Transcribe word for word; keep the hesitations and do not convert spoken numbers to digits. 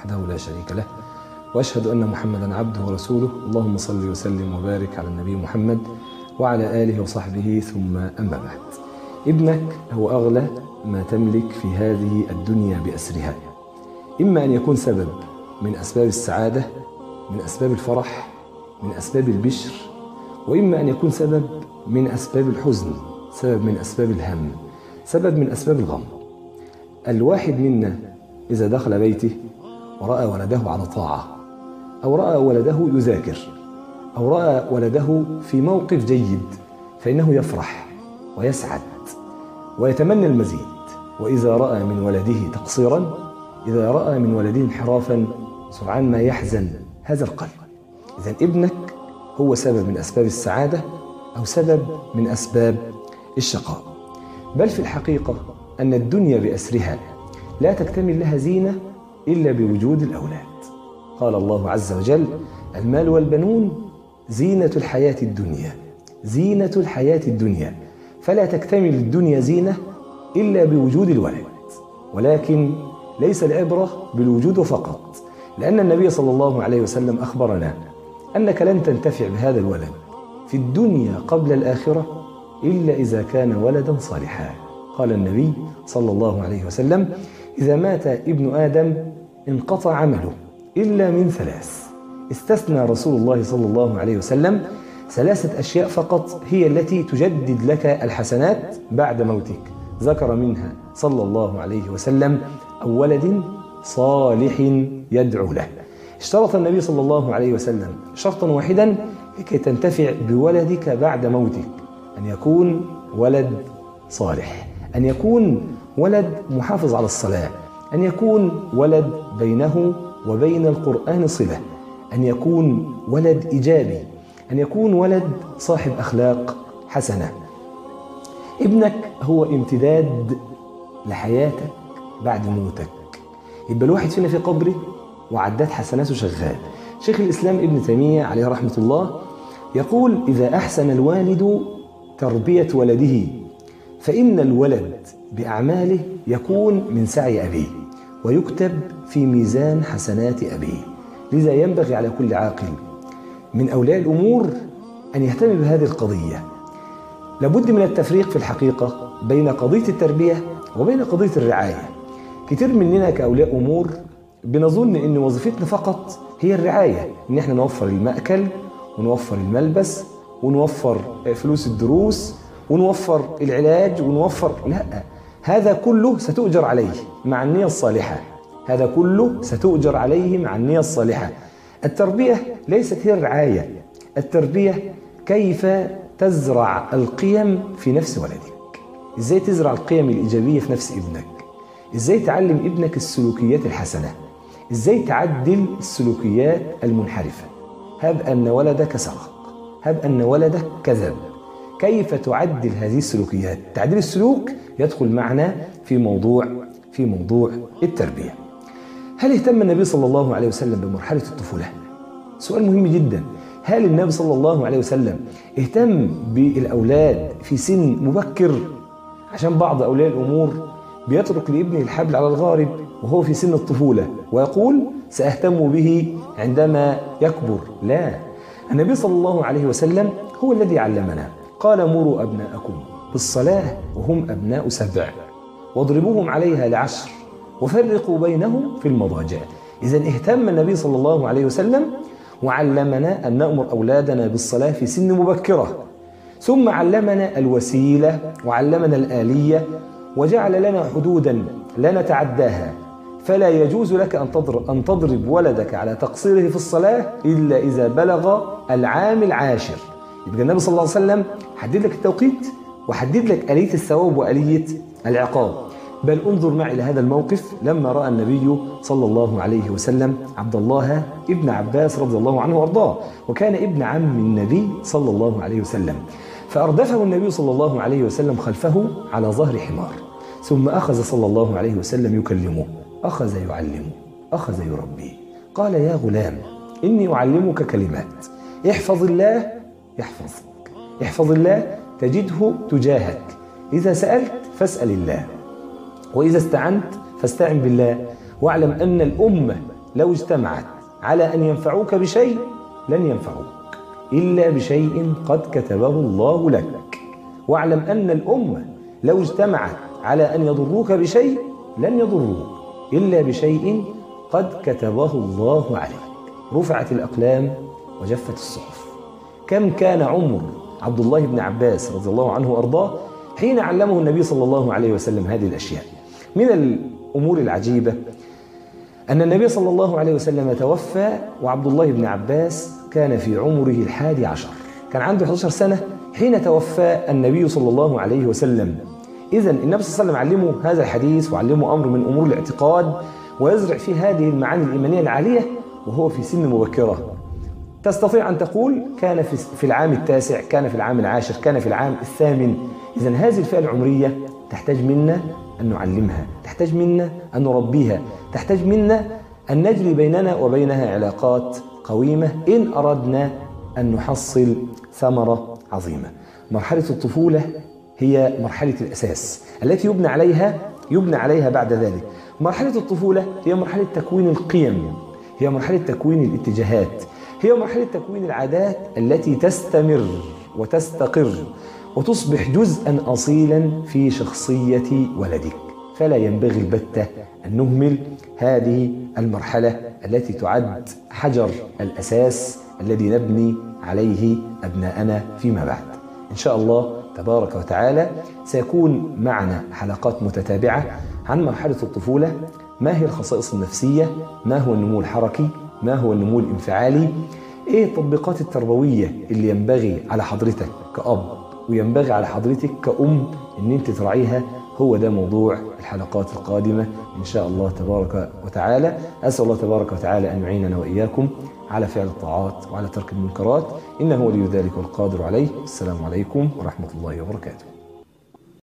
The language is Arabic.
وحده لا شريك له، وأشهد أن محمدا عبده ورسوله. اللهم صل وسلم وبارك على النبي محمد وعلى آله وصحبه، ثم أما بعد. ابنك هو أغلى ما تملك في هذه الدنيا بأسرها، إما أن يكون سبب من أسباب السعادة، من أسباب الفرح، من أسباب البشر، وإما أن يكون سبب من أسباب الحزن، سبب من أسباب الهم، سبب من أسباب الغم. الواحد منا إذا دخل بيته ورأى ولده على طاعة، أو رأى ولده يذاكر، أو رأى ولده في موقف جيد، فإنه يفرح ويسعد ويتمنى المزيد. وإذا رأى من ولده تقصيرا، إذا رأى من ولده انحرافا، سرعان ما يحزن هذا القلب. إذن ابنك هو سبب من أسباب السعادة أو سبب من أسباب الشقاء. بل في الحقيقة أن الدنيا بأسرها لا تكتمل لها زينة إلا بوجود الأولاد. قال الله عز وجل: المال والبنون زينة الحياة الدنيا، زينة الحياة الدنيا، فلا تكتمل الدنيا زينة إلا بوجود الولد. ولكن ليس العبرة بالوجود فقط، لأن النبي صلى الله عليه وسلم أخبرنا أنك لن تنتفع بهذا الولد في الدنيا قبل الآخرة إلا إذا كان ولدا صالحا. قال النبي صلى الله عليه وسلم: إذا مات ابن آدم انقطع عمله إلا من ثلاث. استثنى رسول الله صلى الله عليه وسلم ثلاثة أشياء فقط هي التي تجدد لك الحسنات بعد موتك. ذكر منها صلى الله عليه وسلم: أو ولد صالح يدعو له. اشترط النبي صلى الله عليه وسلم شرطا واحدا لكي تنتفع بولدك بعد موتك: أن يكون ولد صالح، أن يكون ولد محافظ على الصلاة، أن يكون ولد بينه وبين القرآن صلة، أن يكون ولد إيجابي، أن يكون ولد صاحب أخلاق حسنة. ابنك هو امتداد لحياتك بعد موتك. يبقى الواحد فينا في قبره وعداد حسناته شغال. شيخ الإسلام ابن تيمية عليه رحمة الله يقول: إذا أحسن الوالد تربية ولده فإن الولد بأعماله يكون من سعي أبيه ويكتب في ميزان حسنات أبيه. لذا ينبغي على كل عاقل من أولياء الأمور أن يهتم بهذه القضية. لابد من التفريق في الحقيقة بين قضية التربية وبين قضية الرعاية. كتير مننا كأولياء أمور بنظن أن وظيفتنا فقط هي الرعاية، أن احنا نوفر المأكل ونوفر الملبس ونوفر فلوس الدروس ونوفر العلاج ونوفر. لا، هذا كله ستؤجر عليه مع النية الصالحة، هذا كله ستؤجر عليه مع النية الصالحة. التربية ليست هي الرعاية، التربية كيف تزرع القيم في نفس ولدك. إزاي تزرع القيم الإيجابية في نفس ابنك، إزاي تعلم ابنك السلوكيات الحسنة، إزاي تعدل السلوكيات المنحرفة. هب أن ولدك سرق، هب أن ولدك كذب، كيف تعدل هذه السلوكيات؟ تعديل السلوك يدخل معنا في موضوع في موضوع التربية. هل اهتم النبي صلى الله عليه وسلم بمرحلة الطفولة؟ سؤال مهم جدا. هل النبي صلى الله عليه وسلم اهتم بالأولاد في سن مبكر؟ عشان بعض أولياء الأمور بيترك لابنه الحبل على الغارب وهو في سن الطفولة ويقول: سأهتم به عندما يكبر. لا، النبي صلى الله عليه وسلم هو الذي علمنا. قال: مروا أبناءكم بالصلاة وهم أبناء سبع واضربوهم عليها لعشر وفرقوا بينهم في المضاجع. إذن اهتم النبي صلى الله عليه وسلم وعلمنا أن نأمر أولادنا بالصلاة في سن مبكرة، ثم علمنا الوسيلة وعلمنا الآلية وجعل لنا حدودا لا نتعداها. فلا يجوز لك أن تضرب, أن تضرب ولدك على تقصيره في الصلاة إلا إذا بلغ العام العاشر. يبقى النبي صلى الله عليه وسلم حدد لك التوقيت وحدد لك آلية الثواب وآلية العقاب. بل انظر معي إلى هذا الموقف لما رأى النبي صلى الله عليه وسلم عبد الله ابن عباس رضي الله عنه وارضاه، وكان ابن عم النبي صلى الله عليه وسلم، فأردفه النبي صلى الله عليه وسلم خلفه على ظهر حمار، ثم أخذ صلى الله عليه وسلم يكلمه، أخذ يعلمه، أخذ يربيه. قال: يا غلام، إني أعلمك كلمات، احفظ الله يحفظك، احفظ الله تجده تجاهك، إذا سألت فاسأل الله، وإذا استعنت فاستعن بالله، واعلم أن الأمة لو اجتمعت على أن ينفعوك بشيء لن ينفعوك إلا بشيء قد كتبه الله لك. واعلم أن الأمة لو اجتمعت على أن يضروك بشيء لن يضروك إلا بشيء قد كتبه الله عليك. رفعت الأقلام وجفت الصحف. كم كان عمر عبد الله بن عباس رضي الله عنه وأرضاه حين علمه النبي صلى الله عليه وسلم هذه الأشياء؟ من الأمور العجيبة أن النبي صلى الله عليه وسلم توفى وعبد الله بن عباس كان في عمره الحادي عشر، كان عنده إحدى عشرة سنة حين توفى النبي صلى الله عليه وسلم. إذن النبي صلى الله عليه وسلم علمه هذا الحديث وعلمه أمر من أمور الاعتقاد ويزرع فيه هذه المعاني الإيمانية العالية وهو في سن مبكرة. تستطيع أن تقول كان في العام التاسع، كان في العام العاشر، كان في العام الثامن. إذن هذه الفئة العمرية تحتاج منا أن نعلمها، تحتاج منا أن نربيها، تحتاج منا أن نجري بيننا وبينها علاقات قويمة إن أردنا أن نحصل ثمرة عظيمة. مرحلة الطفولة هي مرحلة الأساس التي يبنى عليها يبنى عليها بعد ذلك. مرحلة الطفولة هي مرحلة تكوين القيم، هي مرحلة تكوين الاتجاهات، هي مرحلة تكوين العادات التي تستمر وتستقر وتصبح جزءاً أصيلاً في شخصية ولدك. فلا ينبغي البتة أن نهمل هذه المرحلة التي تعد حجر الأساس الذي نبني عليه أبناءنا فيما بعد. إن شاء الله تبارك وتعالى سيكون معنا حلقات متتابعة عن مرحلة الطفولة، ما هي الخصائص النفسية، ما هو النمو الحركي، ما هو النمو الانفعالي، إيه التطبيقات التربوية اللي ينبغي على حضرتك كأب وينبغي على حضرتك كأم إن أنت تراعيها. هو ده موضوع الحلقات القادمة إن شاء الله تبارك وتعالى. أسأل الله تبارك وتعالى أن يعيننا وإياكم على فعل الطاعات وعلى ترك المنكرات، إنه ولي ذلك والقادر عليه. السلام عليكم ورحمة الله وبركاته.